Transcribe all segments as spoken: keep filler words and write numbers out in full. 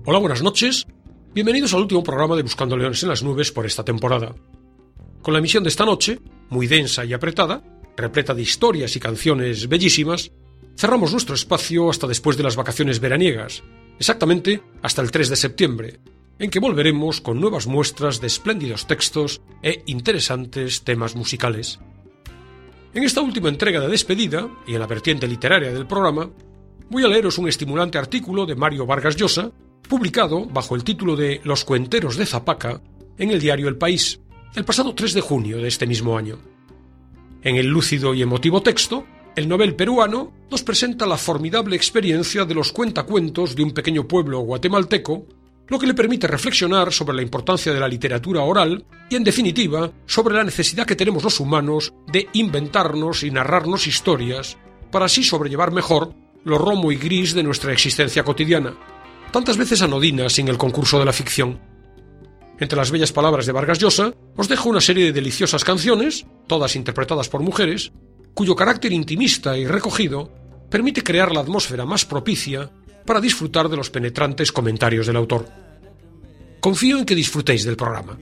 Hola, buenas noches. Bienvenidos al último programa de Buscando Leones en las Nubes por esta temporada. Con la emisión de esta noche, muy densa y apretada, repleta de historias y canciones bellísimas, cerramos nuestro espacio hasta después de las vacaciones veraniegas, exactamente hasta el tres de septiembre, en que volveremos con nuevas muestras de espléndidos textos e interesantes temas musicales. En esta última entrega de despedida, y en la vertiente literaria del programa, voy a leeros un estimulante artículo de Mario Vargas Llosa, publicado bajo el título de Los cuenteros de Zapaca en el diario El País, el pasado tres de junio de este mismo año. En el lúcido y emotivo texto, el novel peruano nos presenta la formidable experiencia de los cuentacuentos de un pequeño pueblo guatemalteco, lo que le permite reflexionar sobre la importancia de la literatura oral y, en definitiva, sobre la necesidad que tenemos los humanos de inventarnos y narrarnos historias para así sobrellevar mejor lo romo y gris de nuestra existencia cotidiana, tantas veces anodina sin el concurso de la ficción. Entre las bellas palabras de Vargas Llosa, os dejo una serie de deliciosas canciones, todas interpretadas por mujeres, cuyo carácter intimista y recogido permite crear la atmósfera más propicia para disfrutar de los penetrantes comentarios del autor. Confío en que disfrutéis del programa.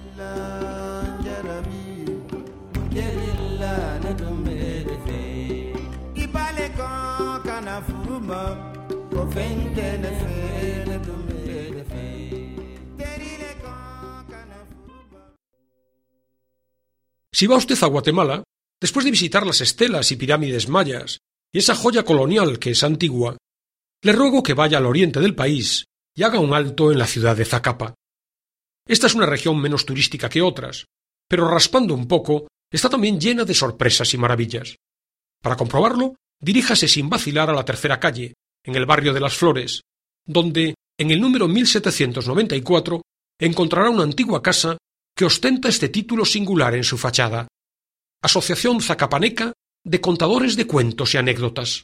Si va usted a Guatemala, después de visitar las estelas y pirámides mayas y esa joya colonial que es Antigua, le ruego que vaya al oriente del país y haga un alto en la ciudad de Zacapa. Esta es una región menos turística que otras, pero raspando un poco, está también llena de sorpresas y maravillas. Para comprobarlo, diríjase sin vacilar a la tercera calle, en el barrio de Las Flores, donde, en el número mil setecientos noventa y cuatro, encontrará una antigua casa que ostenta este título singular en su fachada: Asociación Zacapaneca de Contadores de Cuentos y Anécdotas.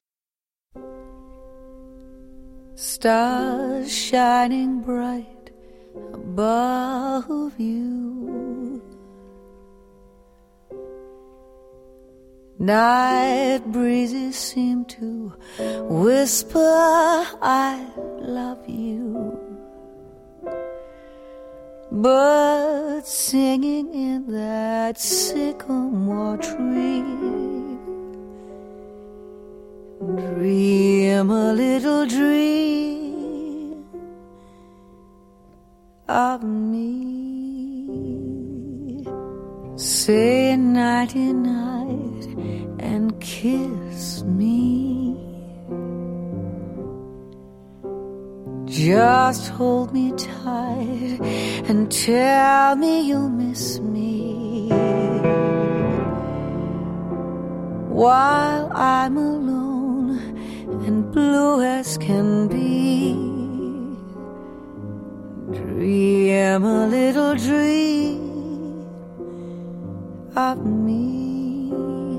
Stars shining bright above you, night breezes seem to whisper I love you, birds singing in that sycamore tree, dream a little dream of me, say nighty night and kiss me, just hold me tight and tell me you'll miss me, while I'm alone and blue as can be, dream a little dream of me.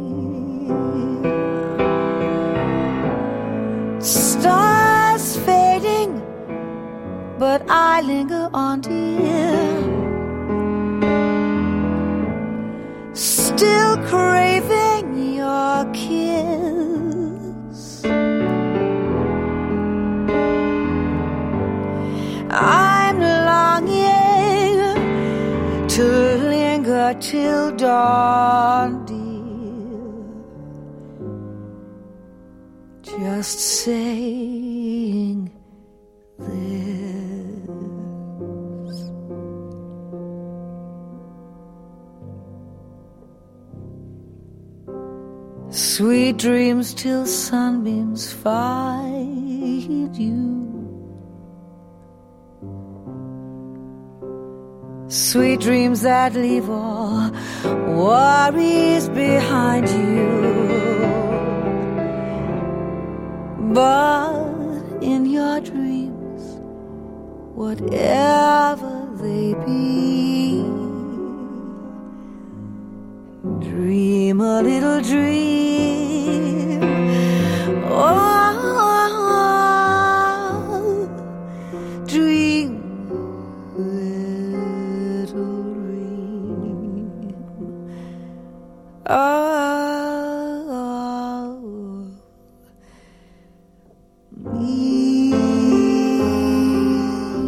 Stars fading, but I linger on, dear, still craving your kiss. I'm longing to linger till dawn, dear, just saying this. Sweet dreams till sunbeams find you, sweet dreams that leave all worries behind you, but in your dreams, whatever they be, dream a little dream, oh, dream a little dream, oh, me.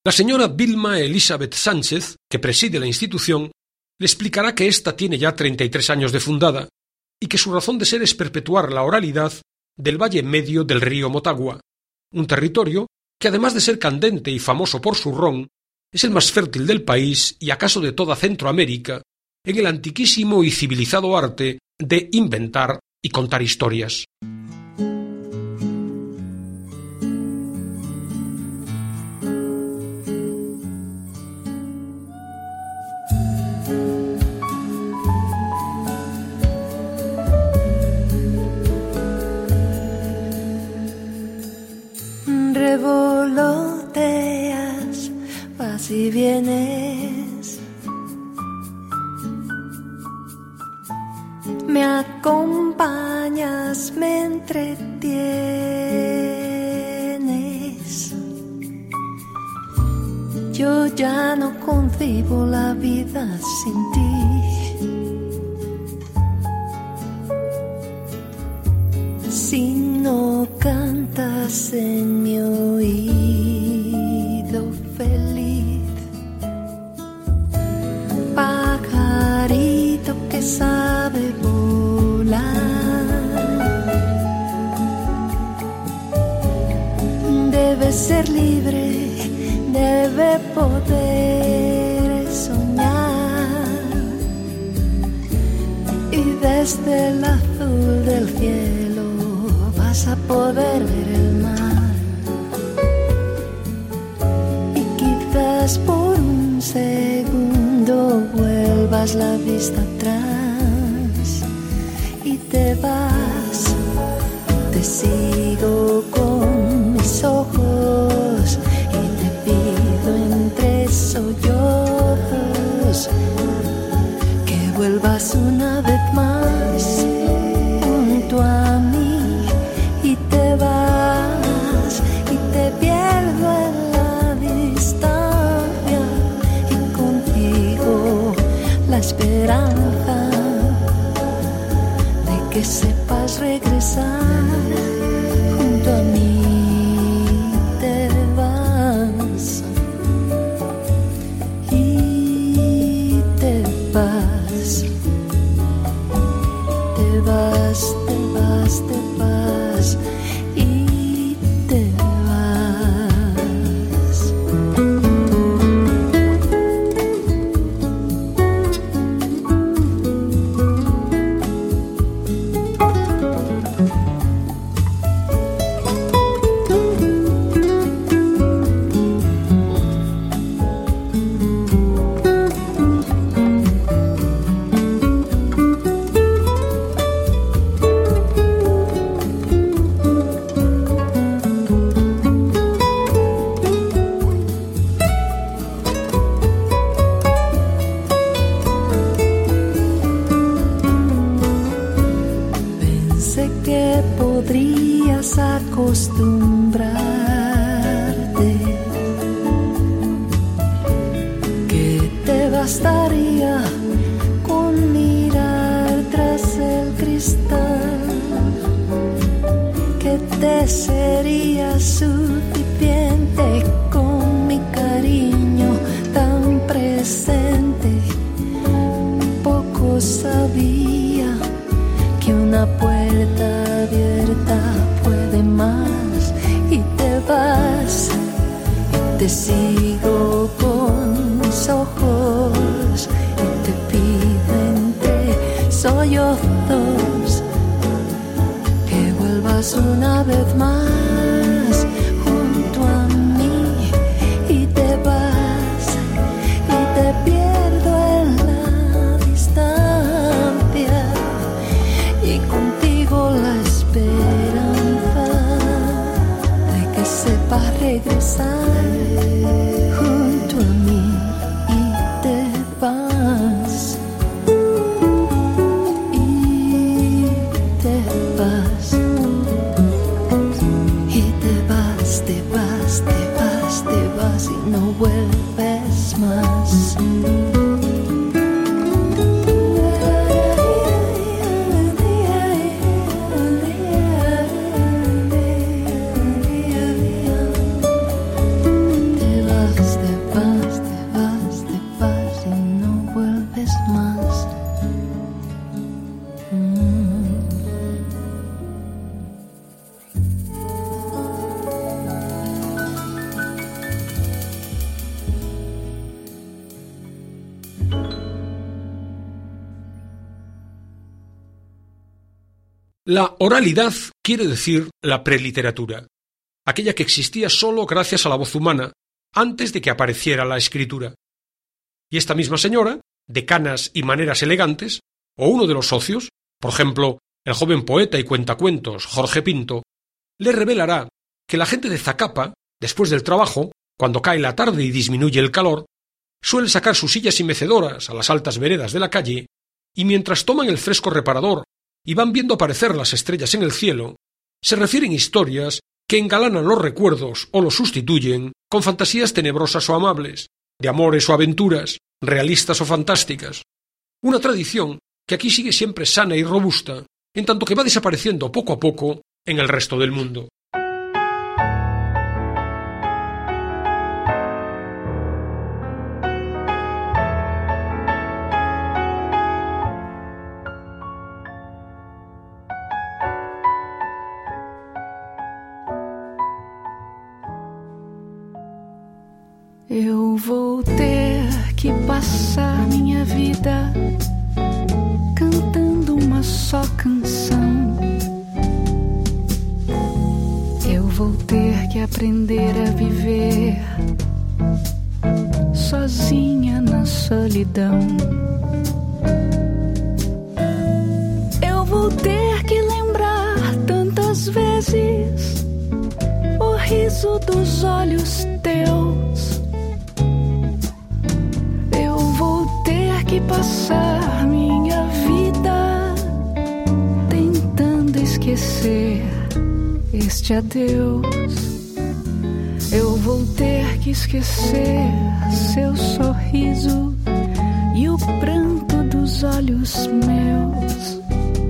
La señora Vilma Elizabeth Sánchez, que preside la institución, le explicará que ésta tiene ya treinta y tres años de fundada y que su razón de ser es perpetuar la oralidad del valle medio del río Motagua, un territorio que, además de ser candente y famoso por su ron, es el más fértil del país y acaso de toda Centroamérica en el antiquísimo y civilizado arte de inventar y contar historias. Revoloteas, vas y vienes, me acompañas, me entretienes. Yo ya no concibo la vida sin ti. Si no cantas en mi oído feliz, pajarito que sabe volar, debe ser libre, debe poder soñar, y desde el azul del cielo vas a poder ver el mar, y quizás por un segundo vuelvas la vista atrás y te vas. Te sigo con mis ojos y te pido entre sollozos que vuelvas una vez más junto a mí. Y te vas y te pierdo en la distancia, y contigo la esperanza de que sepas regresar junto a mí. Te vas y te vas, te vas, te vas, te vas. Y te vas. Que podrías acostumbrarte, que te bastaría con mirar tras el cristal, que te sería suficiente con mi cariño tan presente. Poco sabía que una puerta abierta puede más, y te vas y te sigo con mis ojos y te pido entre sollozos que vuelvas una vez más junto a mí. Y te vas y te pierdo en la distancia, y contigo la esperanza de que sepas regresar junto a mí. Y te vas y te vas. vez más. Mm. La oralidad quiere decir la preliteratura, aquella que existía solo gracias a la voz humana, antes de que apareciera la escritura. Y esta misma señora, de canas y maneras elegantes, o uno de los socios, por ejemplo, el joven poeta y cuentacuentos Jorge Pinto, le revelará que la gente de Zacapa, después del trabajo, cuando cae la tarde y disminuye el calor, suele sacar sus sillas y mecedoras a las altas veredas de la calle, y mientras toman el fresco reparador y van viendo aparecer las estrellas en el cielo, se refieren historias que engalanan los recuerdos o los sustituyen con fantasías tenebrosas o amables, de amores o aventuras, realistas o fantásticas. Una tradición que aquí sigue siempre sana y robusta, en tanto que va desapareciendo poco a poco en el resto del mundo. Eu vou ter que passar minha vida cantando uma só canção. Eu vou ter que aprender a viver sozinha na solidão. Eu vou ter que lembrar tantas vezes o riso dos olhos teus. Que passar minha vida tentando esquecer este adeus. Eu vou ter que esquecer seu sorriso e o pranto dos olhos meus.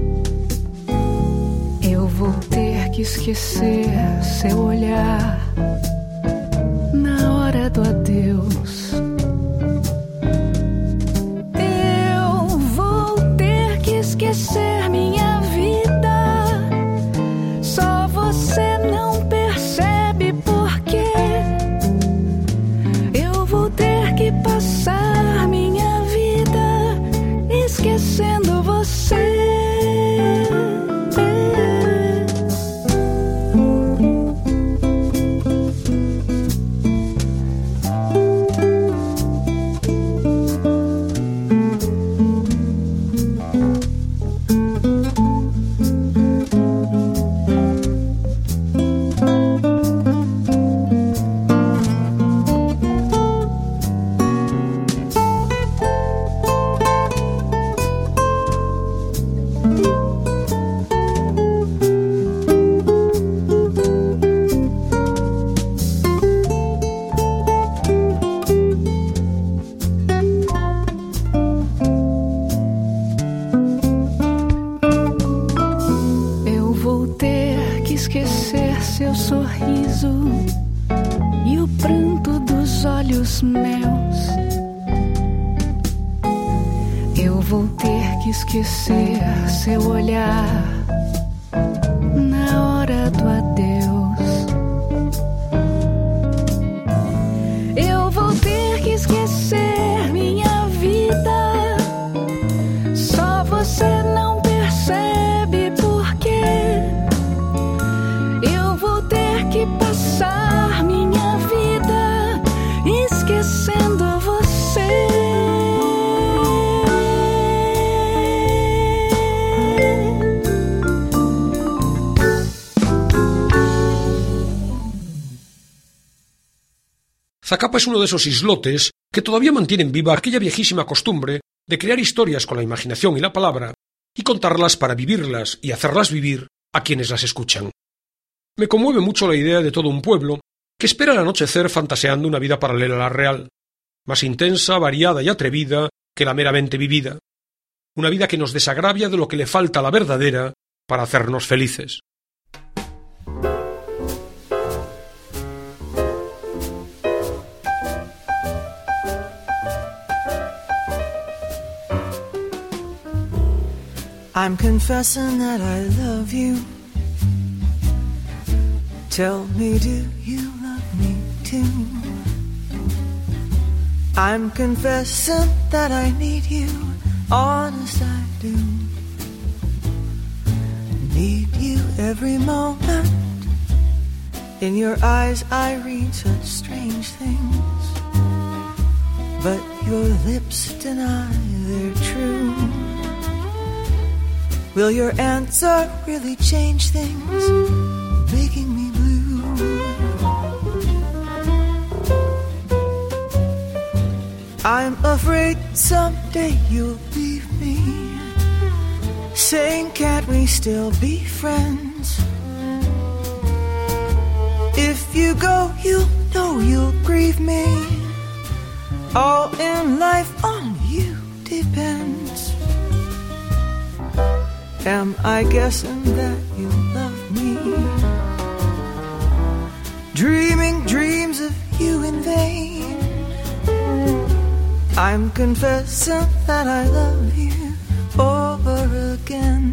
Eu vou ter que esquecer seu olhar na hora do adeus. Esquecer minha vida, só você não percebe por quê. Eu vou ter que passar minha vida esquecendo você. Esquecer seu sorriso e o pranto dos olhos meus. Eu vou ter que esquecer seu olhar na hora do adeus. Eu vou ter que esquecer minha vida, só você não percebe por quê. Que passar minha vida esquecendo você. Zacapa es uno de esos islotes que todavía mantienen viva aquella viejísima costumbre de crear historias con la imaginación y la palabra y contarlas para vivirlas y hacerlas vivir a quienes las escuchan. Me conmueve mucho la idea de todo un pueblo que espera el anochecer fantaseando una vida paralela a la real, más intensa, variada y atrevida que la meramente vivida. Una vida que nos desagravia de lo que le falta a la verdadera para hacernos felices. I'm confessing that I love you. Tell me, do you love me too? I'm confessing that I need you, honest I do. Need you every moment. In your eyes I read such strange things, but your lips deny they're true. Will your answer really change things, making me blue? I'm afraid someday you'll leave me, saying can't we still be friends? If you go, you know you'll grieve me. All in life on you depends. Am I guessing that you love me? Dreaming dreams of you in vain. I'm confessing that I love you over again.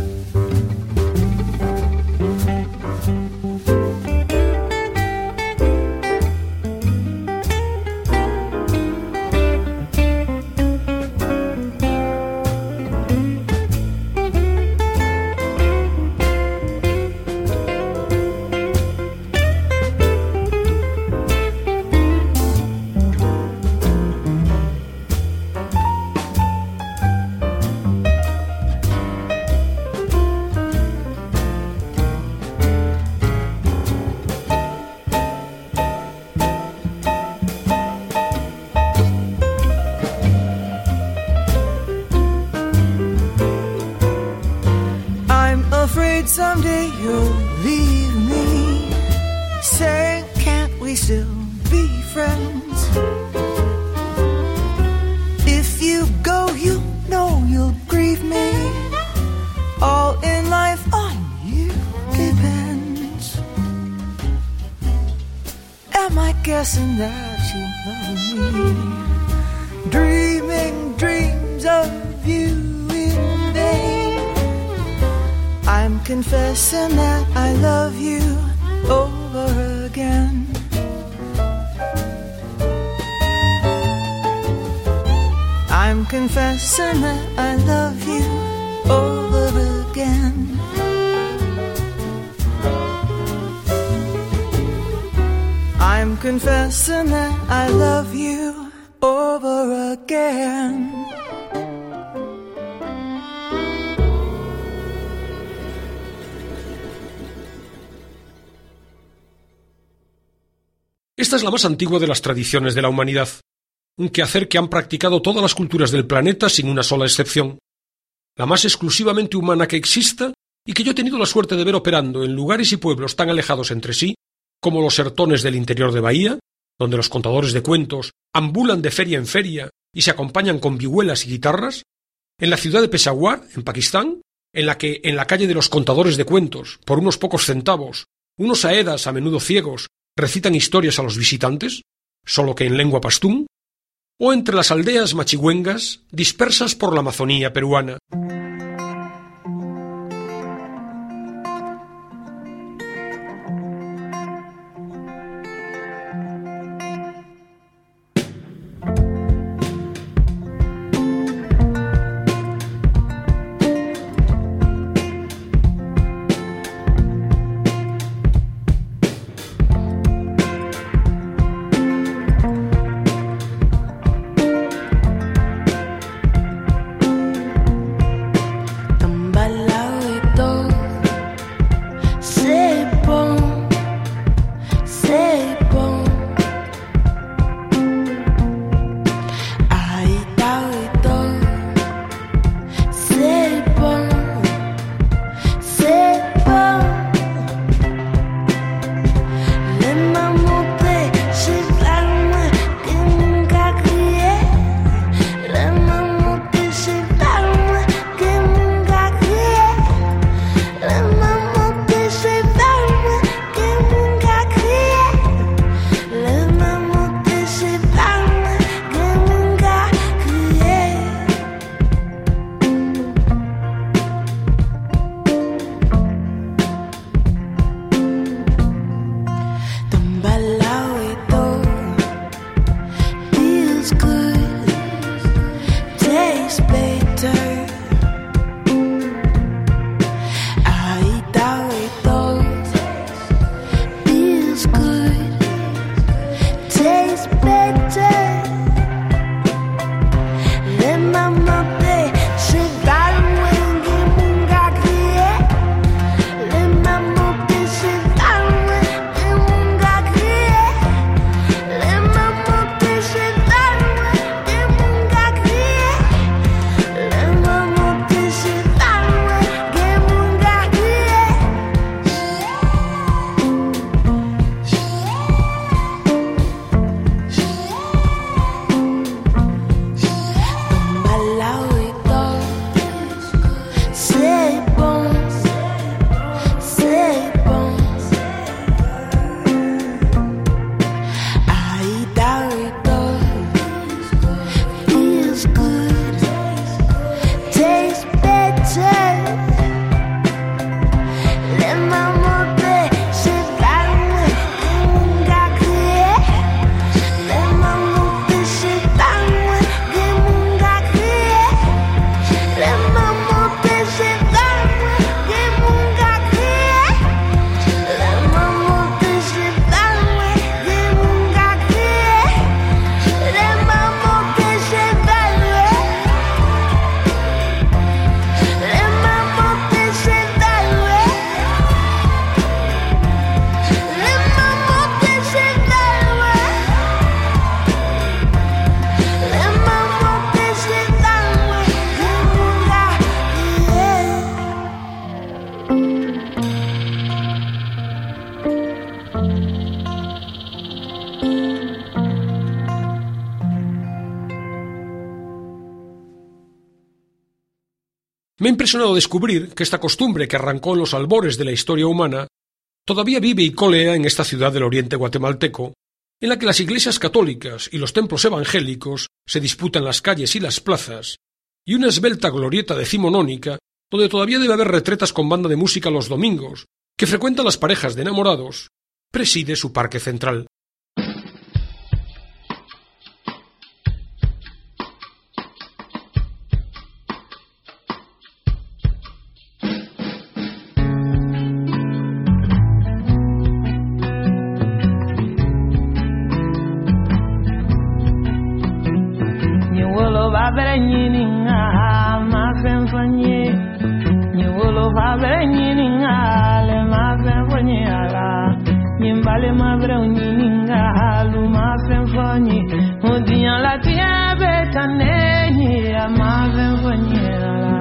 Someday you'll leave me, saying can't we still be friends? If you go, you know you'll grieve me. All in life on you depends. Am I guessing that you love me? Dreaming dreams of you in vain. I'm confessing that I love you over again. I'm confessing that I love you over again. I'm confessing that I love you over again. Esta es la más antigua de las tradiciones de la humanidad, un quehacer que han practicado todas las culturas del planeta sin una sola excepción, la más exclusivamente humana que exista y que yo he tenido la suerte de ver operando en lugares y pueblos tan alejados entre sí como los sertones del interior de Bahía, donde los contadores de cuentos ambulan de feria en feria y se acompañan con vihuelas y guitarras, en la ciudad de Peshawar, en Pakistán, en la que, en la calle de los contadores de cuentos, por unos pocos centavos, unos aedas a menudo ciegos recitan historias a los visitantes, solo que en lengua pastún, o entre las aldeas machigüengas dispersas por la Amazonía peruana. later. Ahorita todo feels good, tastes better. Le mama pe se darwen ge munga kriye. Le mama pe se darwen ge munga kriye. Le mama pe se darwen ge munga kriye. Le mama pe se darwen ge munga kriye. Malawico, c'est bon, c'est bon. Ahorita feels good, tastes better. Le mama pe se darwen ge munga kriye. Le mama pe se darwen ge munga kriye. Le mama pe se darwen ge munga kriye. Le mama pe se darwen ge munga kriye. Le mama pe se darwen. Le mama pe se darwen. Le mama pe se darwen. Le mama pe se darwen ge munga Me ha impresionado descubrir que esta costumbre que arrancó en los albores de la historia humana todavía vive y colea en esta ciudad del oriente guatemalteco, en la que las iglesias católicas y los templos evangélicos se disputan las calles y las plazas, y una esbelta glorieta decimonónica donde todavía debe haber retretas con banda de música los domingos, que frecuentan las parejas de enamorados, preside su parque central. Ni wolo va bere nyini nga ma fen fanyi. Ni wolo va bere nyini nga le ma fen fanyi ala. Ni mbale ma bere nyini nga lu ma fen fanyi. Odiyan la tiya betane ni ma fen fanyi ala.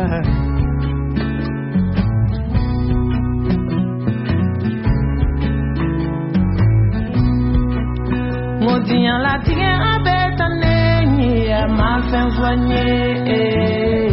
Odiyan la tiya betane ni ma fen fanyi.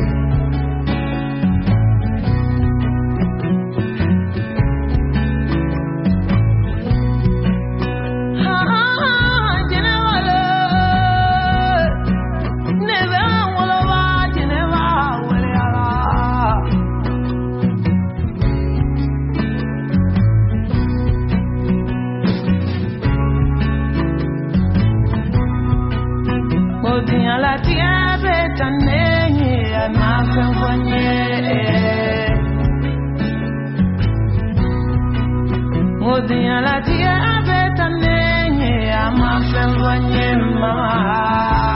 Odiyan la tiya betane ni ma fen fanyi. Odiyan la tiya betane ni ma fen fanyi mama.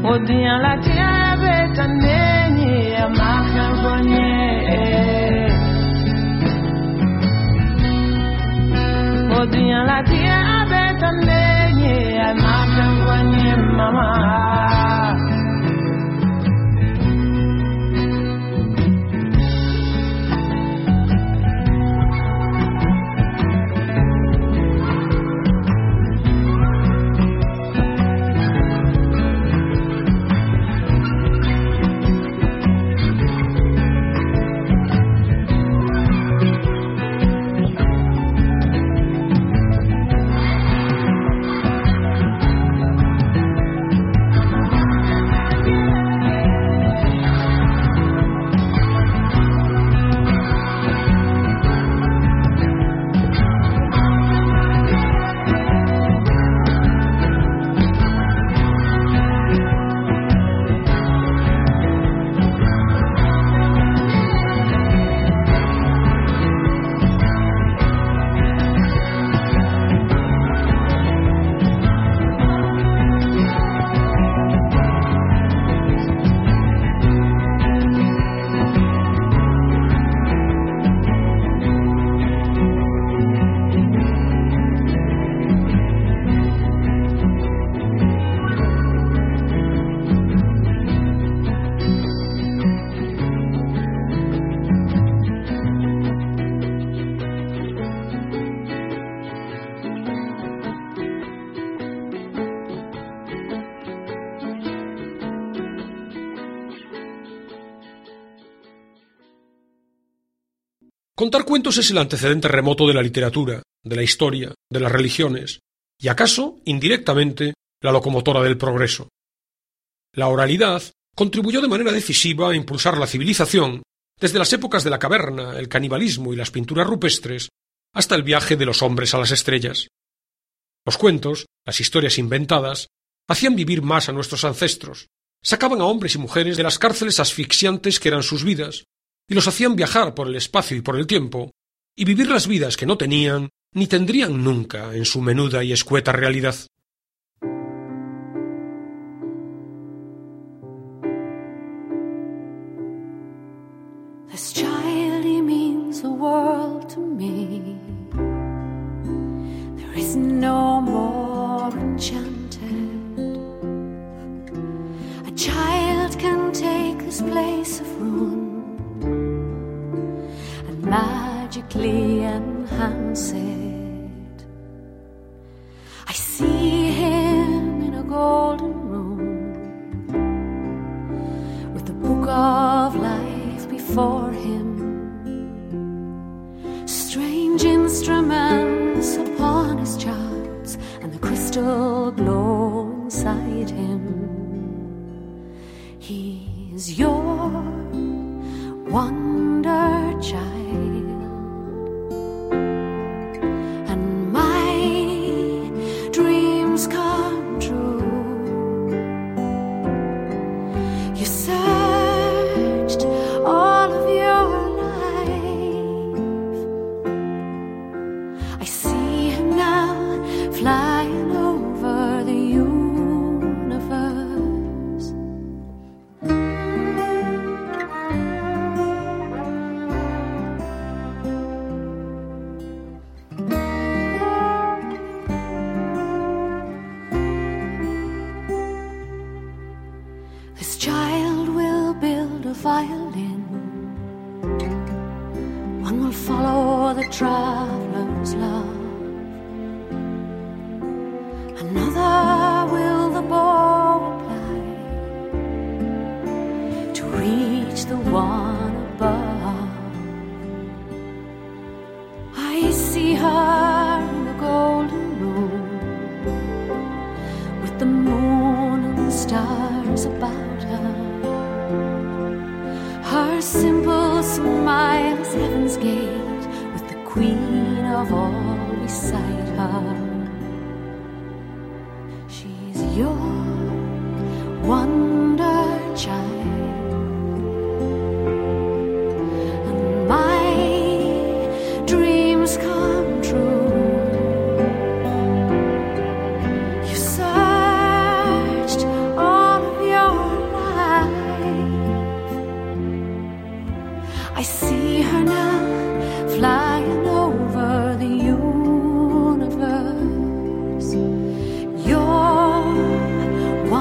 Odian la tia betaneni ma fanfonye Odian la tia betaneni ma fanfonye mama Contar cuentos es el antecedente remoto de la literatura, de la historia, de las religiones, y acaso, indirectamente, la locomotora del progreso. La oralidad contribuyó de manera decisiva a impulsar la civilización desde las épocas de la caverna, el canibalismo y las pinturas rupestres, hasta el viaje de los hombres a las estrellas. Los cuentos, las historias inventadas, hacían vivir más a nuestros ancestros, sacaban a hombres y mujeres de las cárceles asfixiantes que eran sus vidas, y los hacían viajar por el espacio y por el tiempo, y vivir las vidas que no tenían ni tendrían nunca en su menuda y escueta realidad. This child, he means the world to me. There is no more enchanted. A child can take this place of ruin and magically enhance it. I see him in a golden room with the book of life before him, strange instruments upon his charts and the crystal glow inside him. He's your wonder child, and my dreams come true. You searched all of your life. I see him now flying over the universe. This child will build a violin. One will follow the traveler's love. Another will the bow apply to reach the one above. I see her in the golden room with the moon and the stars about her. Her simple smile is heaven's gate with the queen of all beside her. She's your wonder child, and my dreams come true. You searched all of your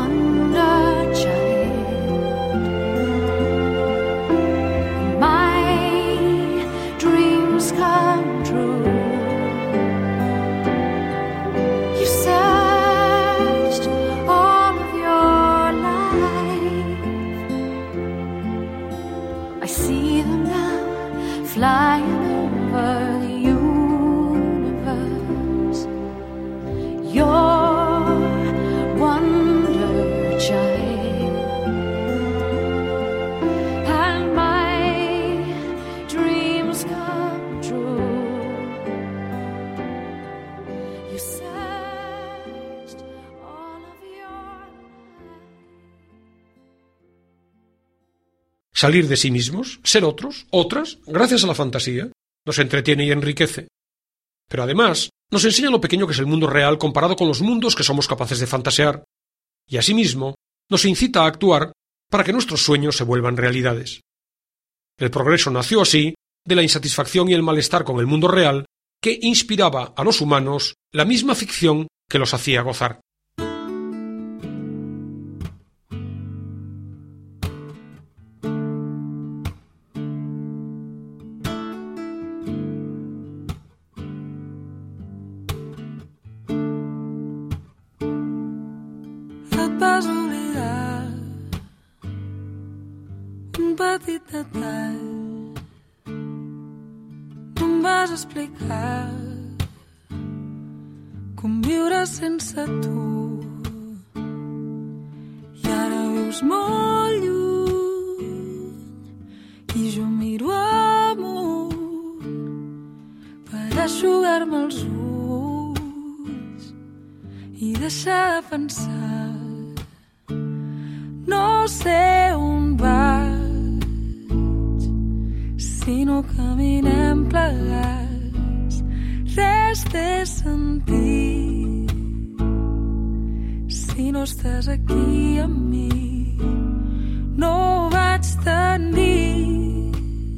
wonder child. My dreams come true. You searched all of your life. I see them now flying over the universe. Your wonder child, and my dreams come true. You searched all of your life. Salir de sí mismos, ser otros, otras, gracias a la fantasía, nos entretiene y enriquece. Pero además, nos enseña lo pequeño que es el mundo real comparado con los mundos que somos capaces de fantasear, y asimismo nos incita a actuar para que nuestros sueños se vuelvan realidades. El progreso nació así de la insatisfacción y el malestar con el mundo real que inspiraba a los humanos la misma ficción que los hacía gozar. Et vas oblidar un petit detall. No em vas explicar com viure sense tu. I ara vius molt lluny i jo miro amunt per eixugar-me els ulls i deixar de pensar. No sé on vaig si no caminem plegats. Res té sentit si no estàs aquí amb mi. No vaig tenir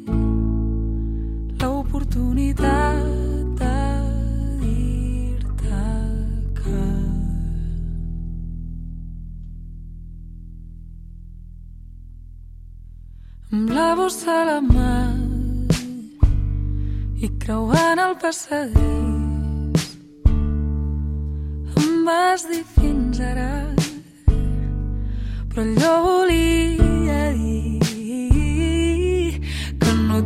l'oportunitat de dir-te que amb la bossa a la mà i creuant el passadís em vas dir fins ara, però allò volia dir que no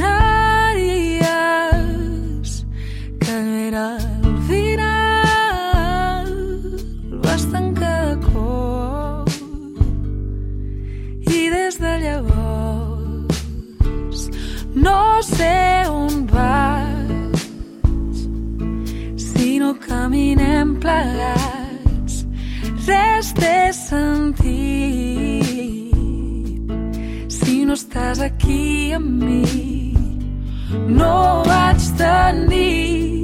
tornaries, que no era el final. Vas tancar de cop i des de llavors no sé on vaig si no caminem plegats. Res té sentit si no estàs aquí amb mi. No vaig tenir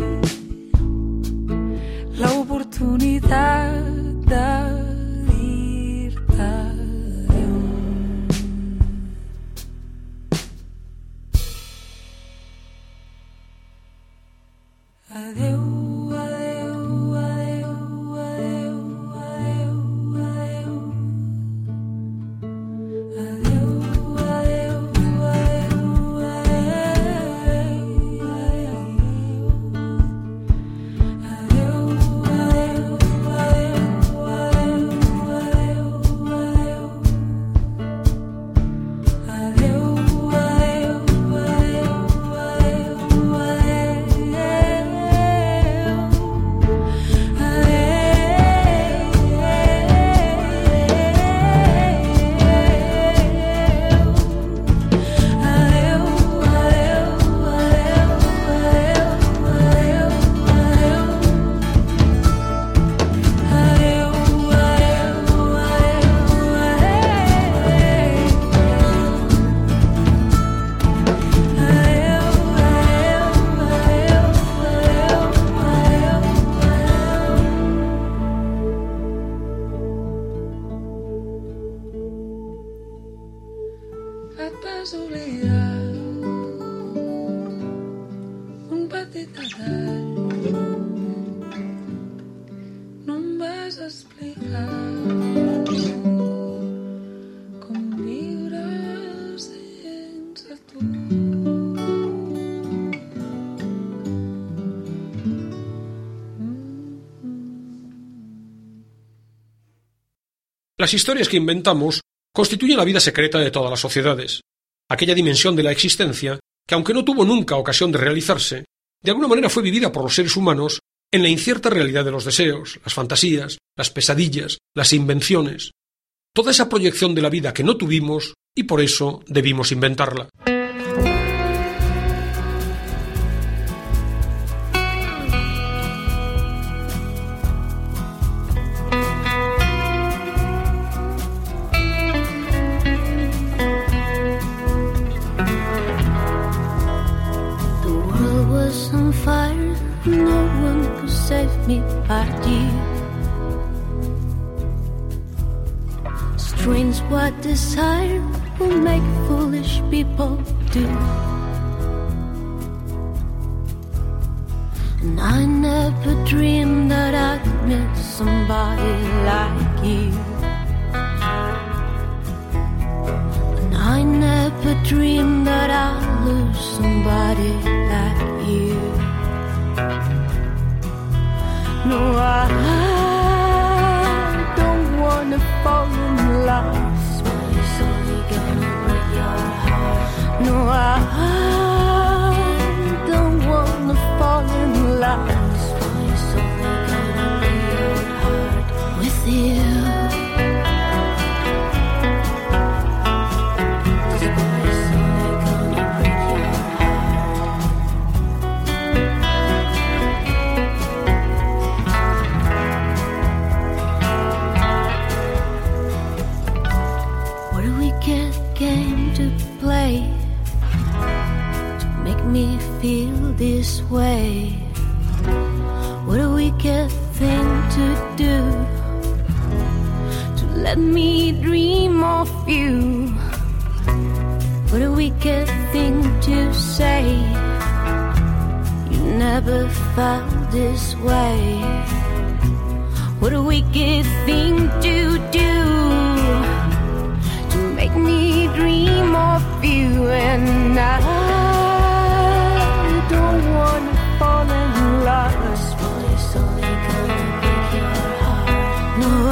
l'oportunitat de dir-te adéu. Adéu, adéu, adéu, adéu, adéu, adéu. Adéu, adéu, adéu, adéu, adéu. Adéu, adéu, et vas oblidar un petit detall. No em vas explicar Las historias que inventamos constituyen la vida secreta de todas las sociedades, aquella dimensión de la existencia que, aunque no tuvo nunca ocasión de realizarse, de alguna manera fue vivida por los seres humanos en la incierta realidad de los deseos, las fantasías, las pesadillas, las invenciones, toda esa proyección de la vida que no tuvimos y por eso debimos inventarla. No one could save me but you. Strange what desire will make foolish people do. And I never dreamed that I'd meet somebody like you. And I never dreamed that I'd lose somebody like you. No, I don't wanna fall in love. It's only gonna break your heart. No, I don't wanna fall in love. It's only gonna break your heart with you. Feel this way. What a wicked thing to do, to let me dream of you. What a wicked thing to say. You never felt this way. What a wicked thing to do, to make me dream of you. And I don't wanna fall in love. This boy's only gonna break your heart. No,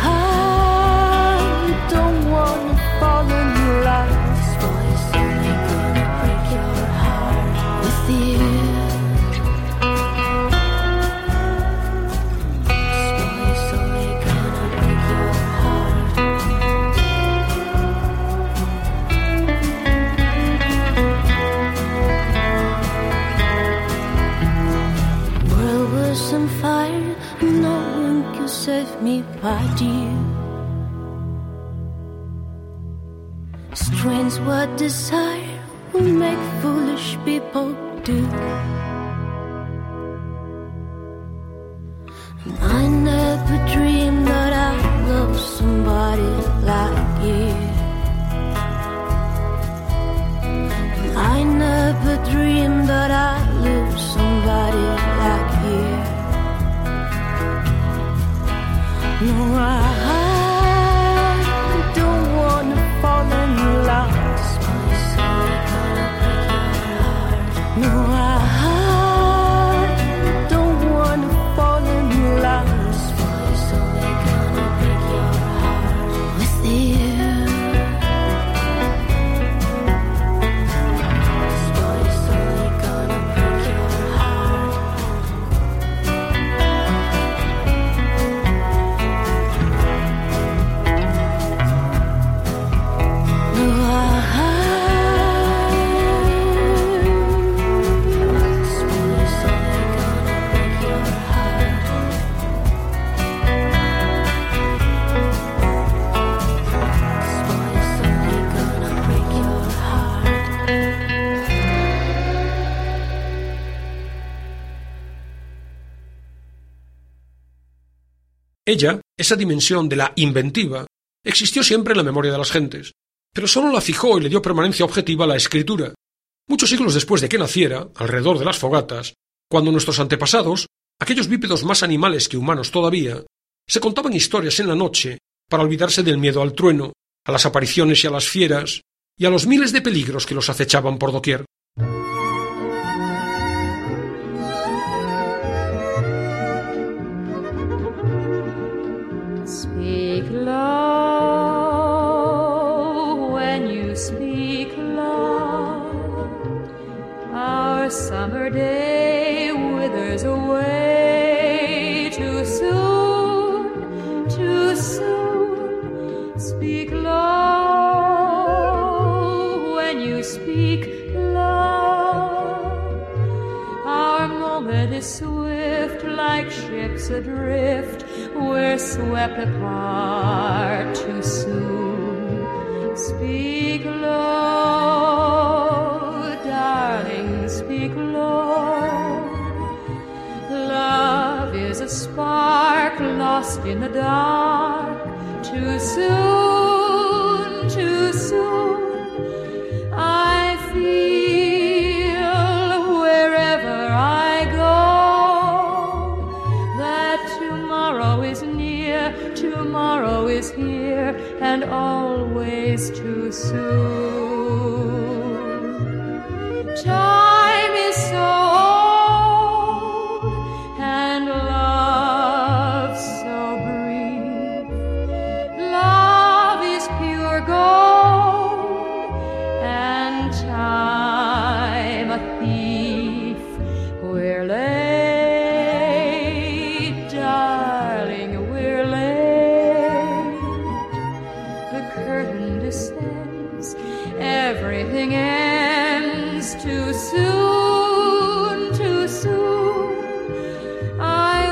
I, I don't wanna fall in love. This boy's only gonna break your heart with you. This boy's only gonna break your heart. On fire, no one can save me but you. Strange what desire will make foolish people do. And I never dreamed that I'd love somebody like you. And I never dreamed that I'd lose somebody like you. No, I don't wanna fall in love. This boy's only gonna break your heart. No, I don't wanna fall in love. This boy's only gonna break your heart with you. This boy's only gonna break your heart. Ella, esa dimensión de la inventiva, existió siempre en la memoria de las gentes, pero solo la fijó y le dio permanencia objetiva a la escritura, muchos siglos después de que naciera, alrededor de las fogatas, cuando nuestros antepasados, aquellos bípedos más animales que humanos todavía, se contaban historias en la noche para olvidarse del miedo al trueno, a las apariciones y a las fieras, y a los miles de peligros que los acechaban por doquier. Speak, love. summer day withers away too soon, too soon. Speak low when you speak love. Our moment is swift like ships adrift. We're swept apart too soon. Speak low, darling, speak low. Love is a spark lost in the dark. Too soon, too soon. I feel wherever I go that tomorrow is near, tomorrow is here, and always too soon. Time is so old and love so brief. Love is pure gold and time a thief. We're late, darling, we're late. The curtain descends, everything ends too soon, too soon. I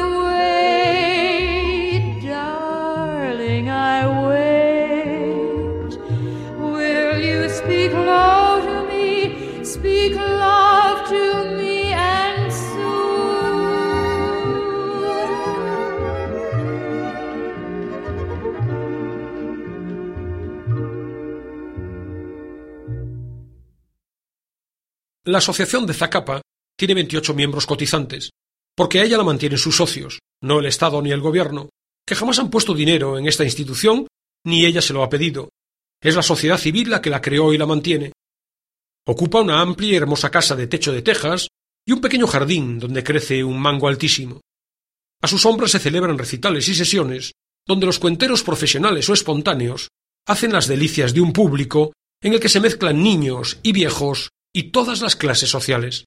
wait, darling, I wait. Will you speak low to me, speak love to me, and soon? La asociación de Zacapa tiene veintiocho miembros cotizantes, porque a ella la mantienen sus socios, no el Estado ni el Gobierno, que jamás han puesto dinero en esta institución, ni ella se lo ha pedido. Es la sociedad civil la que la creó y la mantiene. Ocupa una amplia y hermosa casa de techo de tejas y un pequeño jardín donde crece un mango altísimo. A su sombra se celebran recitales y sesiones donde los cuenteros profesionales o espontáneos hacen las delicias de un público en el que se mezclan niños y viejos y todas las clases sociales.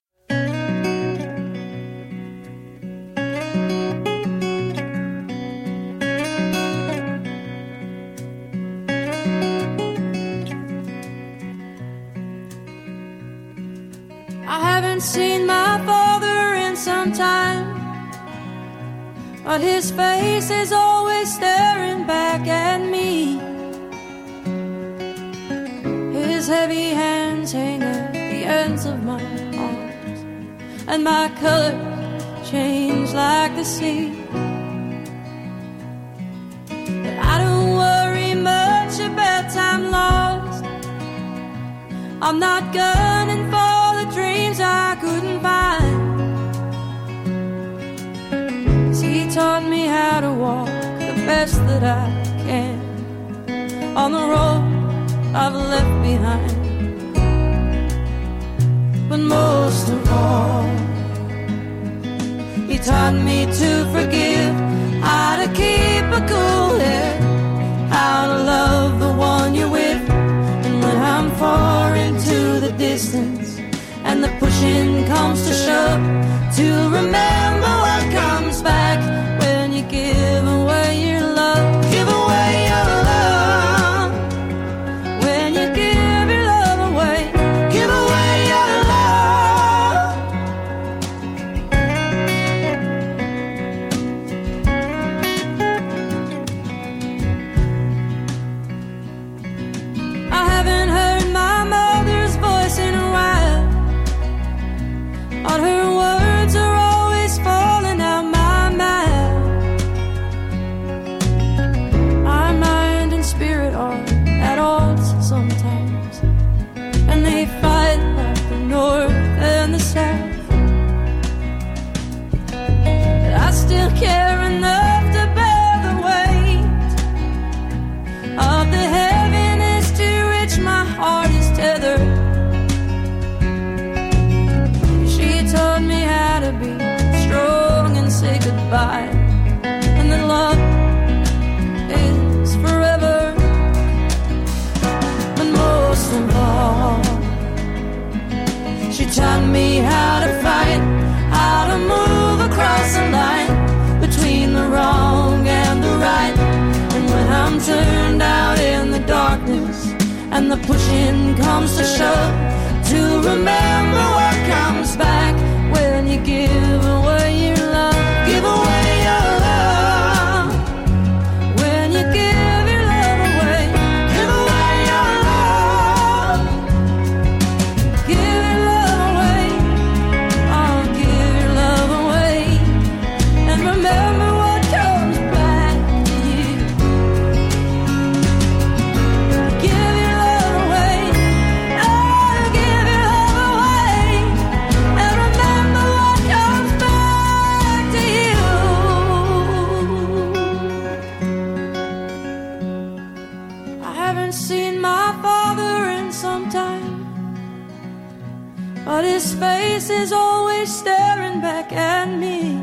I haven't seen my father in some time, but his face is always staring back at me. His heavy hands hang at the ends of my arms, and my color change like the sea. But I don't worry much about time lost. I'm not gunning for the dreams I couldn't find. 'Cause he taught me how to walk the best that I can on the road I've left behind. But most of all, he taught me to forgive, how to keep a cool head, how to love the one you're with. And when I'm far into the distance and the pushing comes to shove, to remember what comes back when you give away your love. Give away your love. When you give your love away, give away your love. I haven't heard my mother's voice in a while, but her words are always falling out my mouth. Our mind and spirit are at odds sometimes, and they fight like the north and the south. But I still care enough to bear the weight of the heaviness to which my heart is tethered. She taught me how to be strong and say goodbye, and that love is forever. But most of all, she taught me how to fight the pushing comes to shove, to remember what comes back when you give away your love, give away your love. When you give your love away, give away your love. Give your love away, oh, give your love away, and remember what comes back to you. Give your love away, oh, give your love away, and remember what comes back to you. I haven't seen my father in some time, but his face is always staring back at me.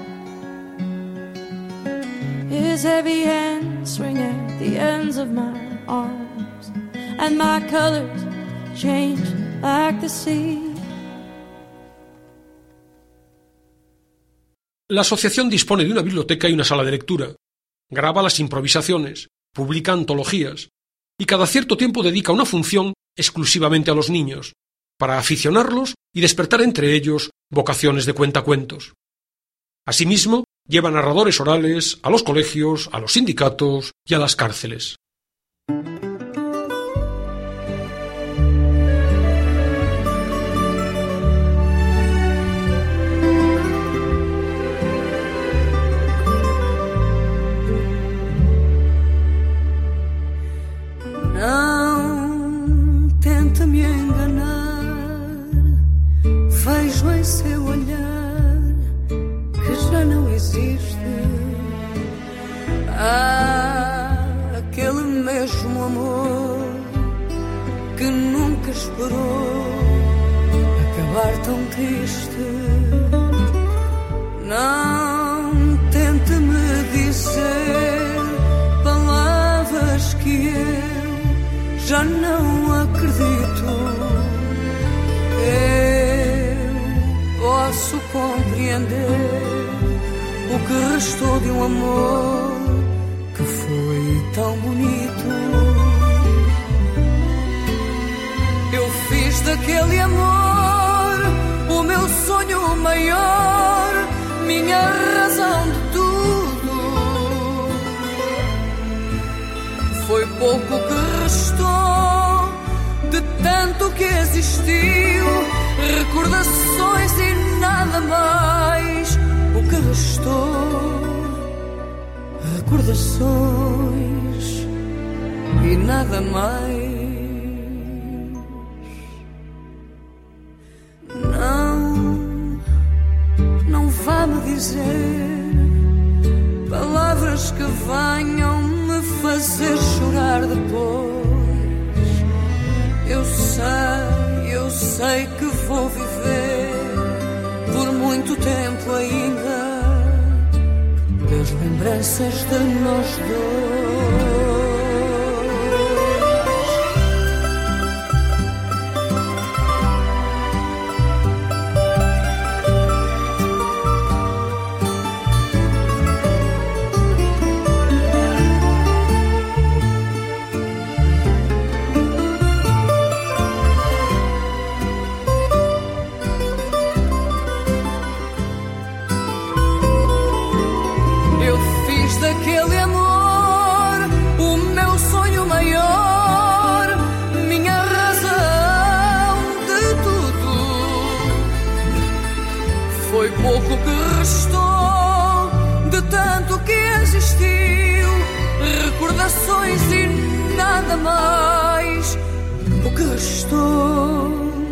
His heavy hands swing at the ends of my arms, and my colors change like the sea. La asociación dispone de una biblioteca y una sala de lectura, graba las improvisaciones, publica antologías y cada cierto tiempo dedica una función exclusivamente a los niños, para aficionarlos y despertar entre ellos vocaciones de cuentacuentos. Asimismo, lleva narradores orales a los colegios, a los sindicatos y a las cárceles. Não tenta me enganar, vejo em seu olhar que já não existe. Ah, aquele mesmo amor que nunca esperou acabar tão triste. Não tente me dizer palavras que eu já não acredito. Eu posso compreender o que restou de um amor que foi tão bonito. Eu fiz daquele amor o meu sonho maior, minha razão de tudo. Foi pouco que restou de tanto que existiu, recordações e nada mais. O que restou, recordações e nada mais. Não, não vá me dizer palavras que venham me fazer chorar depois. Eu sei, eu sei que vou viver por muito tempo ainda das lembranças de nós dois. Daquele amor, o meu sonho maior, minha razão de tudo. Foi pouco que restou de tanto que existiu, recordações e nada mais. O que restou,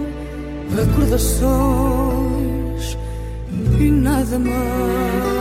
recordações e nada mais.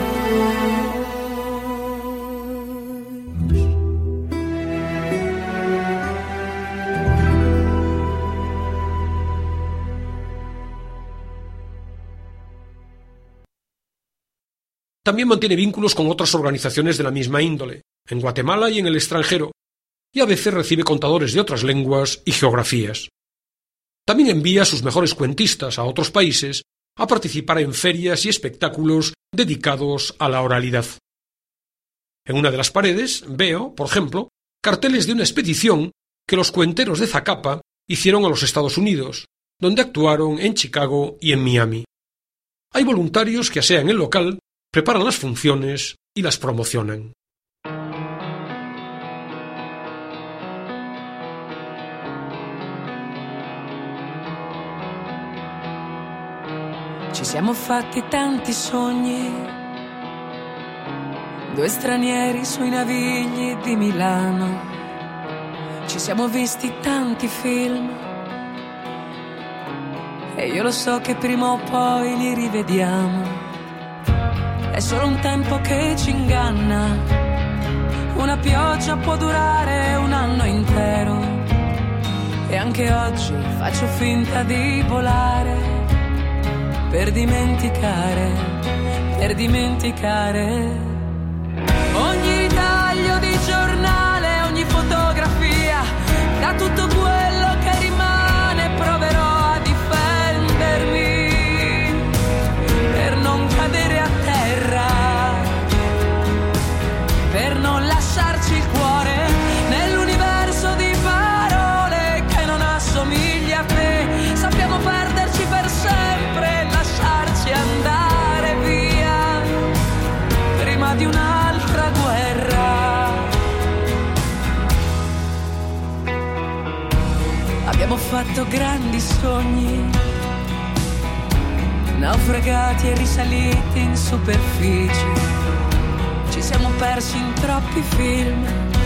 También mantiene vínculos con otras organizaciones de la misma índole, en Guatemala y en el extranjero, y a veces recibe contadores de otras lenguas y geografías. También envía a sus mejores cuentistas a otros países a participar en ferias y espectáculos dedicados a la oralidad. En una de las paredes veo, por ejemplo, carteles de una expedición que los cuenteros de Zacapa hicieron a los Estados Unidos, donde actuaron en Chicago y en Miami. Hay voluntarios que asean el local, preparan las funciones y las promocionan. Ci siamo fatti tanti sogni, due stranieri sui navigli di Milano. Ci siamo visti tanti film e io lo so che prima o poi li rivediamo. È solo un tempo che ci inganna, una pioggia può durare un anno intero e anche oggi faccio finta di volare per dimenticare, per dimenticare ogni ritaglio di giornale, ogni fotografia, da tutto quello che rimane proverò a difendermi per non cadere a terra, per non lasciarci il cuore nell'universo di parole che non assomiglia a te. Sappiamo perderci per sempre, lasciarci andare via prima di un'altra guerra. Abbiamo fatto grandi sogni, naufragati e risaliti in superficie. Ci siamo persi in troppi film,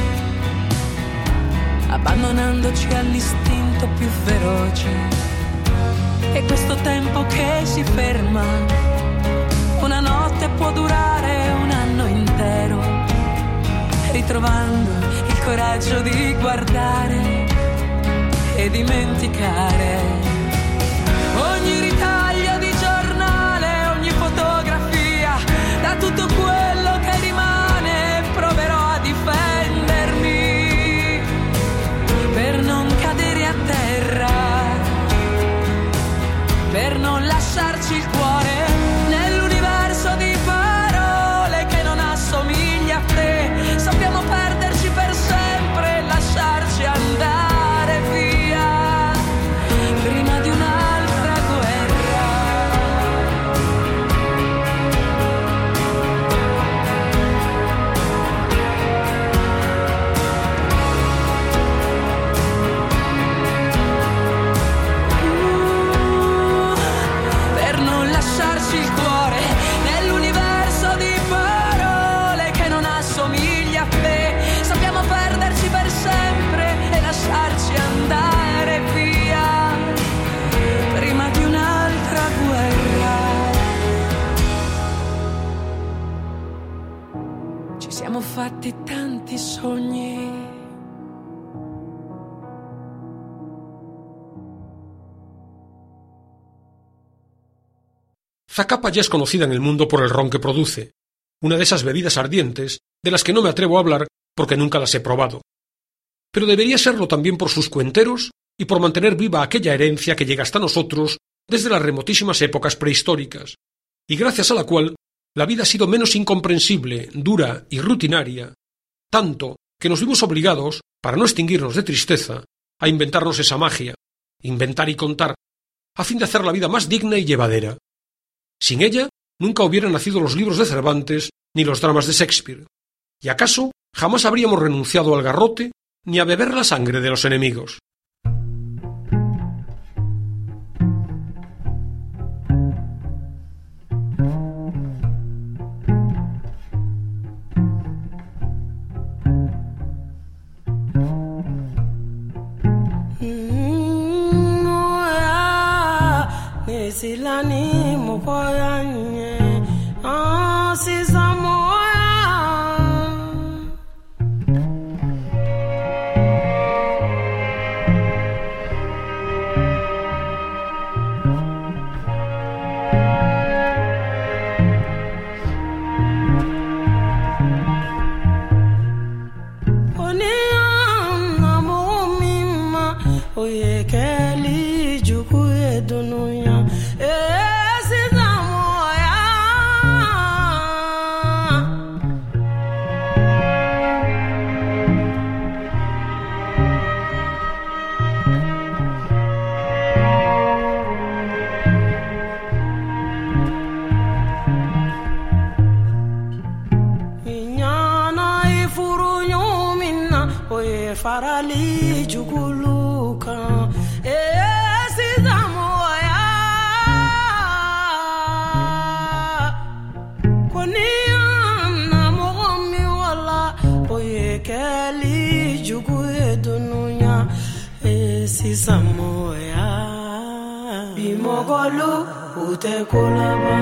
abbandonandoci all'istinto più feroce. E questo tempo che si ferma, una notte può durare un anno intero, ritrovando il coraggio di guardare e dimenticare ogni ritaglio di giornale, ogni fotografia, da tutto quello che rimane proverò a difendermi per non cadere a terra, per non lasciarci il cuore nell'universo di parole che non assomiglia a te. Sappiamo perderci per sempre, lasciarci andare via prima di un'altra guerra. Uh, per non lasciarci il cuore nell'universo di parole che non assomiglia a te. Sappiamo perderci per sempre e lasciarci andare via prima di un'altra guerra. Ci siamo fatti tanti sogni. Zacapa ya es conocida en el mundo por el ron que produce, una de esas bebidas ardientes de las que no me atrevo a hablar porque nunca las he probado. Pero debería serlo también por sus cuenteros y por mantener viva aquella herencia que llega hasta nosotros desde las remotísimas épocas prehistóricas, y gracias a la cual la vida ha sido menos incomprensible, dura y rutinaria, tanto que nos vimos obligados, para no extinguirnos de tristeza, a inventarnos esa magia, inventar y contar, a fin de hacer la vida más digna y llevadera. Sin ella, nunca hubieran nacido los libros de Cervantes ni los dramas de Shakespeare, y acaso jamás habríamos renunciado al garrote ni a beber la sangre de los enemigos. Silani mukoyanye ah sisamoya Oniya mumima oyekeli jukuye dunuya. kali juguluka esizamoya koniana momi wala oye kali juguye dununya esizamoya bimogolu utekolaba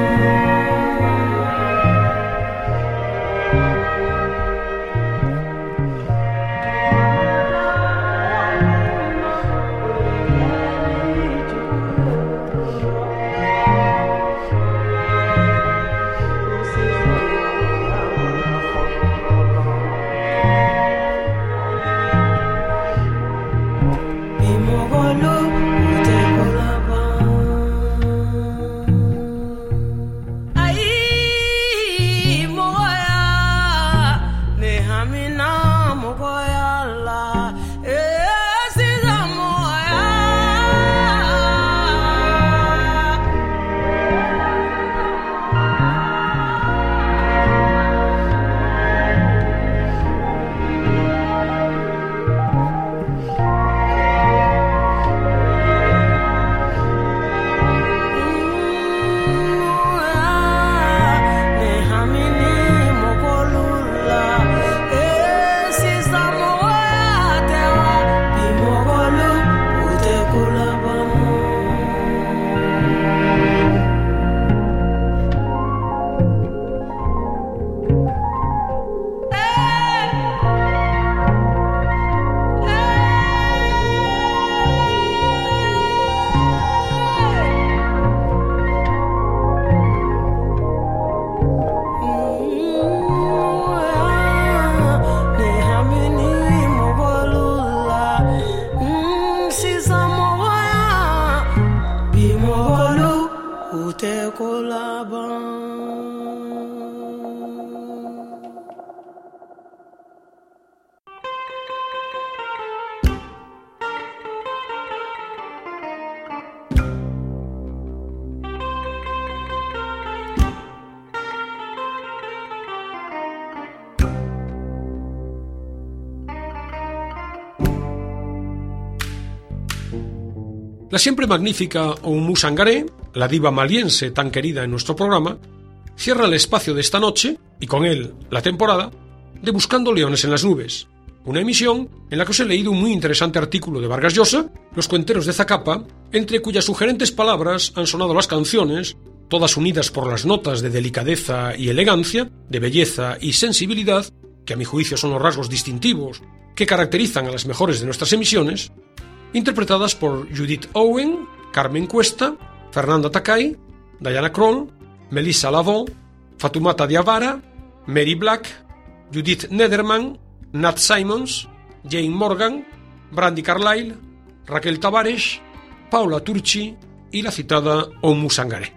La siempre magnífica Oumou Sangaré, la diva maliense tan querida en nuestro programa, cierra el espacio de esta noche, y con él la temporada, de Buscando Leones en las Nubes, una emisión en la que os he leído un muy interesante artículo de Vargas Llosa, Los Cuenteros de Zacapa, entre cuyas sugerentes palabras han sonado las canciones, todas unidas por las notas de delicadeza y elegancia, de belleza y sensibilidad, que a mi juicio son los rasgos distintivos que caracterizan a las mejores de nuestras emisiones, interpretadas por Judith Owen, Carmen Cuesta, Fernanda Takai, Diana Kroll, Melissa Lavaux, Fatoumata Diawara, Mary Black, Judith Nederman, Nat Simons, Jane Morgan, Brandi Carlile, Raquel Tavares, Paula Turchi y la citada Oumou Sangaré.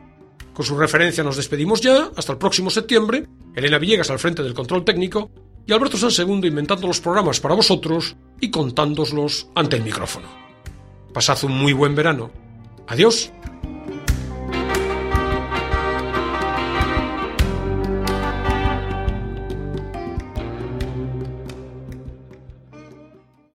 Con su referencia nos despedimos ya, hasta el próximo septiembre, Elena Villegas al frente del control técnico y Alberto Sansegundo inventando los programas para vosotros y contándoslos ante el micrófono. Pasad un muy buen verano. Adiós.